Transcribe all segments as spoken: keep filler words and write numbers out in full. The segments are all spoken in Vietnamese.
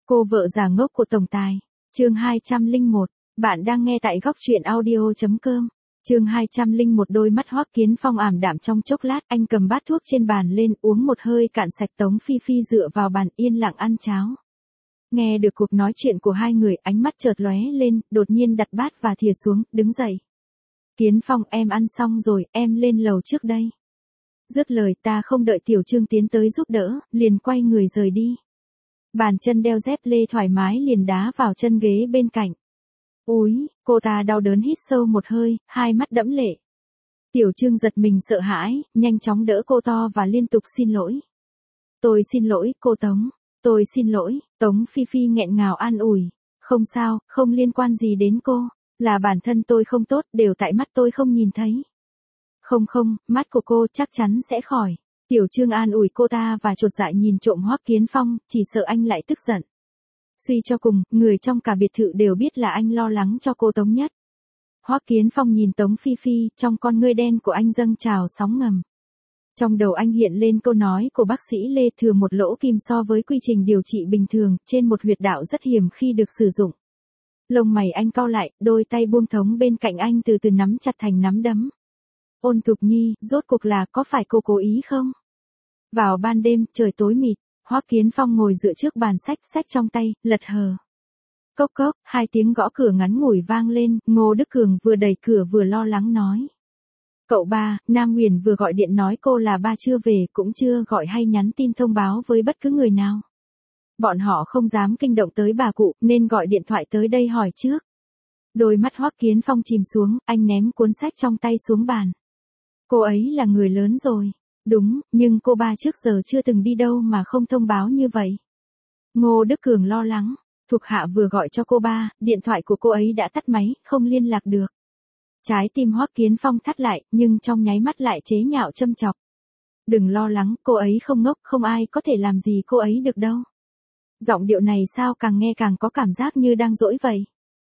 Cô vợ già ngốc của tổng tài. Chương hai trăm lẻ một. Bạn đang nghe tại góc truyện audio chấm com. Chương hai trăm lẻ một. Đôi mắt Hoắc Kiến Phong ảm đạm trong chốc lát, anh cầm bát thuốc trên bàn lên, uống một hơi cạn sạch. Tống Phi Phi dựa vào bàn yên lặng ăn cháo. Nghe được cuộc nói chuyện của hai người, ánh mắt chợt lóe lên, đột nhiên đặt bát và thìa xuống, đứng dậy. Kiến Phong, em ăn xong rồi, em lên lầu trước đây. Dứt lời, ta không đợi Tiểu Trương tiến tới giúp đỡ, liền quay người rời đi. Bàn chân đeo dép lê thoải mái liền đá vào chân ghế bên cạnh. Úi, cô ta đau đớn hít sâu một hơi, hai mắt đẫm lệ. Tiểu Trương giật mình sợ hãi, nhanh chóng đỡ cô to và liên tục xin lỗi. Tôi xin lỗi, cô Tống. Tôi xin lỗi. Tống Phi Phi nghẹn ngào an ủi. Không sao, không liên quan gì đến cô. Là bản thân tôi không tốt, đều tại mắt tôi không nhìn thấy. Không không, mắt của cô chắc chắn sẽ khỏi. Tiểu Trương an ủi cô ta và chột dạ nhìn trộm Hoắc Kiến Phong, chỉ sợ anh lại tức giận. Suy cho cùng, người trong cả biệt thự đều biết là anh lo lắng cho cô Tống nhất. Hoắc Kiến Phong nhìn Tống Phi Phi, trong con ngươi đen của anh dâng trào sóng ngầm. Trong đầu anh hiện lên câu nói của bác sĩ Lê, thừa một lỗ kim so với quy trình điều trị bình thường, trên một huyệt đạo rất hiểm khi được sử dụng. Lông mày anh cau lại, đôi tay buông thõng bên cạnh anh từ từ nắm chặt thành nắm đấm. Ôn Thục Nhi, rốt cuộc là có phải cô cố ý không? Vào ban đêm, trời tối mịt, Hoắc Kiến Phong ngồi dựa trước bàn sách, sách trong tay, lật hờ. Cốc cốc, hai tiếng gõ cửa ngắn ngủi vang lên, Ngô Đức Cường vừa đẩy cửa vừa lo lắng nói. Cậu ba, Nam Huyền vừa gọi điện nói cô là ba chưa về, cũng chưa gọi hay nhắn tin thông báo với bất cứ người nào. Bọn họ không dám kinh động tới bà cụ, nên gọi điện thoại tới đây hỏi trước. Đôi mắt Hoắc Kiến Phong chìm xuống, anh ném cuốn sách trong tay xuống bàn. Cô ấy là người lớn rồi. Đúng, nhưng cô ba trước giờ chưa từng đi đâu mà không thông báo như vậy. Ngô Đức Cường lo lắng, thuộc hạ vừa gọi cho cô ba, điện thoại của cô ấy đã tắt máy, không liên lạc được. Trái tim Hoắc Kiến Phong thắt lại, nhưng trong nháy mắt lại chế nhạo châm chọc. Đừng lo lắng, cô ấy không ngốc, không ai có thể làm gì cô ấy được đâu. Giọng điệu này sao càng nghe càng có cảm giác như đang dỗi vậy.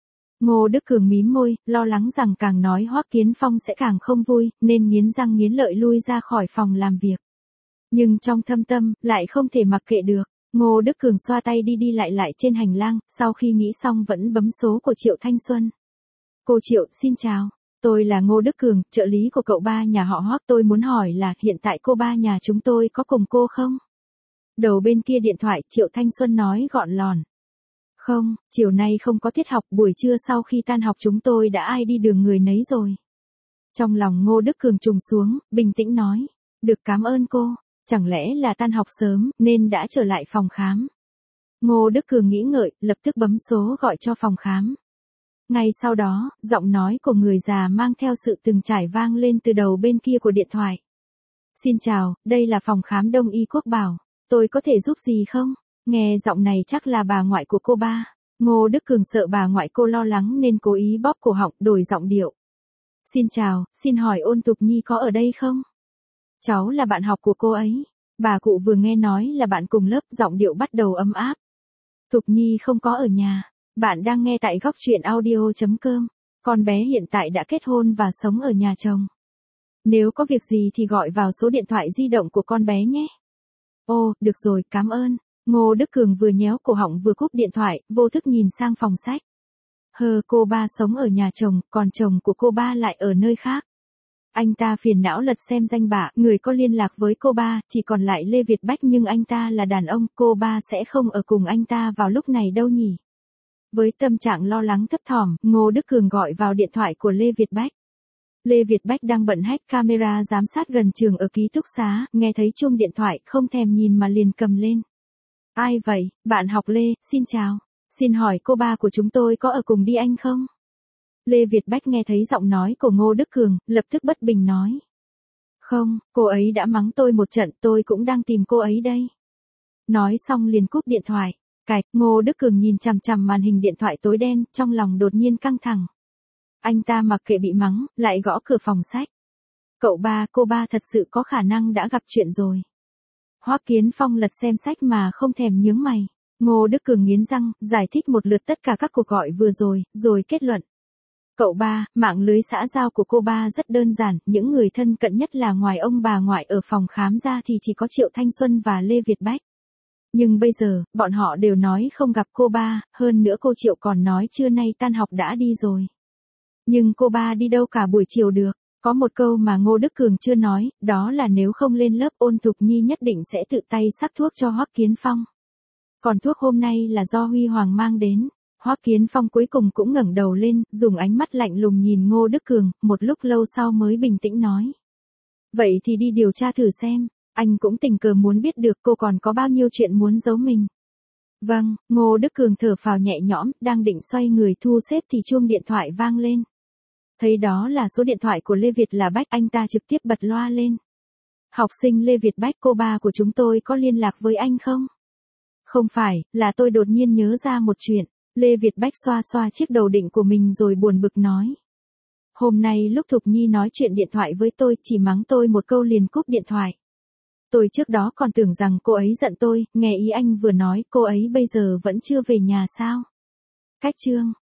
Ngô Đức Cường mím môi, lo lắng rằng càng nói Hoắc Kiến Phong sẽ càng không vui, nên nghiến răng nghiến lợi lui ra khỏi phòng làm việc. Nhưng trong thâm tâm, lại không thể mặc kệ được. Ngô Đức Cường xoa tay đi đi lại lại trên hành lang, sau khi nghĩ xong vẫn bấm số của Triệu Thanh Xuân. Cô Triệu, xin chào. Tôi là Ngô Đức Cường, trợ lý của cậu ba nhà họ Hoắc. Tôi muốn hỏi là hiện tại cô ba nhà chúng tôi có cùng cô không? Đầu bên kia điện thoại, Triệu Thanh Xuân nói gọn lòn. Không, chiều nay không có tiết học, buổi trưa sau khi tan học chúng tôi đã ai đi đường người nấy rồi. Trong lòng Ngô Đức Cường trùng xuống, bình tĩnh nói. Được, cảm ơn cô. Chẳng lẽ là tan học sớm, nên đã trở lại phòng khám. Ngô Đức Cường nghĩ ngợi, lập tức bấm số gọi cho phòng khám. Ngay sau đó, giọng nói của người già mang theo sự từng trải vang lên từ đầu bên kia của điện thoại. Xin chào, đây là phòng khám Đông Y Quốc Bảo. Tôi có thể giúp gì không? Nghe giọng này chắc là bà ngoại của cô ba. Ngô Đức Cường sợ bà ngoại cô lo lắng nên cố ý bóp cổ họng, đổi giọng điệu. Xin chào, xin hỏi Ôn Thục Nhi có ở đây không? Cháu là bạn học của cô ấy. Bà cụ vừa nghe nói là bạn cùng lớp, giọng điệu bắt đầu ấm áp. Thục Nhi không có ở nhà. Bạn đang nghe tại góc truyện audio chấm com. Con bé hiện tại đã kết hôn và sống ở nhà chồng. Nếu có việc gì thì gọi vào số điện thoại di động của con bé nhé. Ồ, được rồi, cảm ơn. Ngô Đức Cường vừa nhéo cổ họng vừa cúp điện thoại, vô thức nhìn sang phòng sách. Hờ, cô ba sống ở nhà chồng, còn chồng của cô ba lại ở nơi khác. Anh ta phiền não lật xem danh bạ, người có liên lạc với cô ba, chỉ còn lại Lê Việt Bách, nhưng anh ta là đàn ông, cô ba sẽ không ở cùng anh ta vào lúc này đâu nhỉ. Với tâm trạng lo lắng thấp thỏm, Ngô Đức Cường gọi vào điện thoại của Lê Việt Bách. Lê Việt Bách đang bận hack camera giám sát gần trường ở ký túc xá, nghe thấy chuông điện thoại, không thèm nhìn mà liền cầm lên. Ai vậy, bạn học Lê, xin chào. Xin hỏi cô ba của chúng tôi có ở cùng đi anh không? Lê Việt Bách nghe thấy giọng nói của Ngô Đức Cường, lập tức bất bình nói. Không, cô ấy đã mắng tôi một trận, tôi cũng đang tìm cô ấy đây. Nói xong liền cúp điện thoại. Cạch, Ngô Đức Cường nhìn chằm chằm màn hình điện thoại tối đen, trong lòng đột nhiên căng thẳng. Anh ta mặc kệ bị mắng, lại gõ cửa phòng sách. Cậu ba, cô ba thật sự có khả năng đã gặp chuyện rồi. Hoắc Kiến Phong lật xem sách mà không thèm nhướng mày. Ngô Đức Cường nghiến răng, giải thích một lượt tất cả các cuộc gọi vừa rồi, rồi kết luận. Cậu ba, mạng lưới xã giao của cô ba rất đơn giản, những người thân cận nhất là ngoài ông bà ngoại ở phòng khám ra thì chỉ có Triệu Thanh Xuân và Lê Việt Bách. Nhưng bây giờ, bọn họ đều nói không gặp cô ba, hơn nữa cô Triệu còn nói trưa nay tan học đã đi rồi. Nhưng cô ba đi đâu cả buổi chiều được? Có một câu mà Ngô Đức Cường chưa nói, đó là nếu không lên lớp Ôn Thục Nhi nhất định sẽ tự tay sắc thuốc cho Hoắc Kiến Phong. Còn thuốc hôm nay là do Huy Hoàng mang đến. Hoắc Kiến Phong cuối cùng cũng ngẩng đầu lên, dùng ánh mắt lạnh lùng nhìn Ngô Đức Cường, một lúc lâu sau mới bình tĩnh nói. Vậy thì đi điều tra thử xem, anh cũng tình cờ muốn biết được cô còn có bao nhiêu chuyện muốn giấu mình. Vâng, Ngô Đức Cường thở phào nhẹ nhõm, đang định xoay người thu xếp thì chuông điện thoại vang lên. Thấy đó là số điện thoại của Lê Việt là Bách, anh ta trực tiếp bật loa lên. Học sinh Lê Việt Bách, cô ba của chúng tôi có liên lạc với anh không? Không phải, là tôi đột nhiên nhớ ra một chuyện. Lê Việt Bách xoa xoa chiếc đầu đỉnh của mình rồi buồn bực nói. Hôm nay lúc Thục Nhi nói chuyện điện thoại với tôi, chỉ mắng tôi một câu liền cúp điện thoại. Tôi trước đó còn tưởng rằng cô ấy giận tôi, nghe ý anh vừa nói cô ấy bây giờ vẫn chưa về nhà sao? Cách chương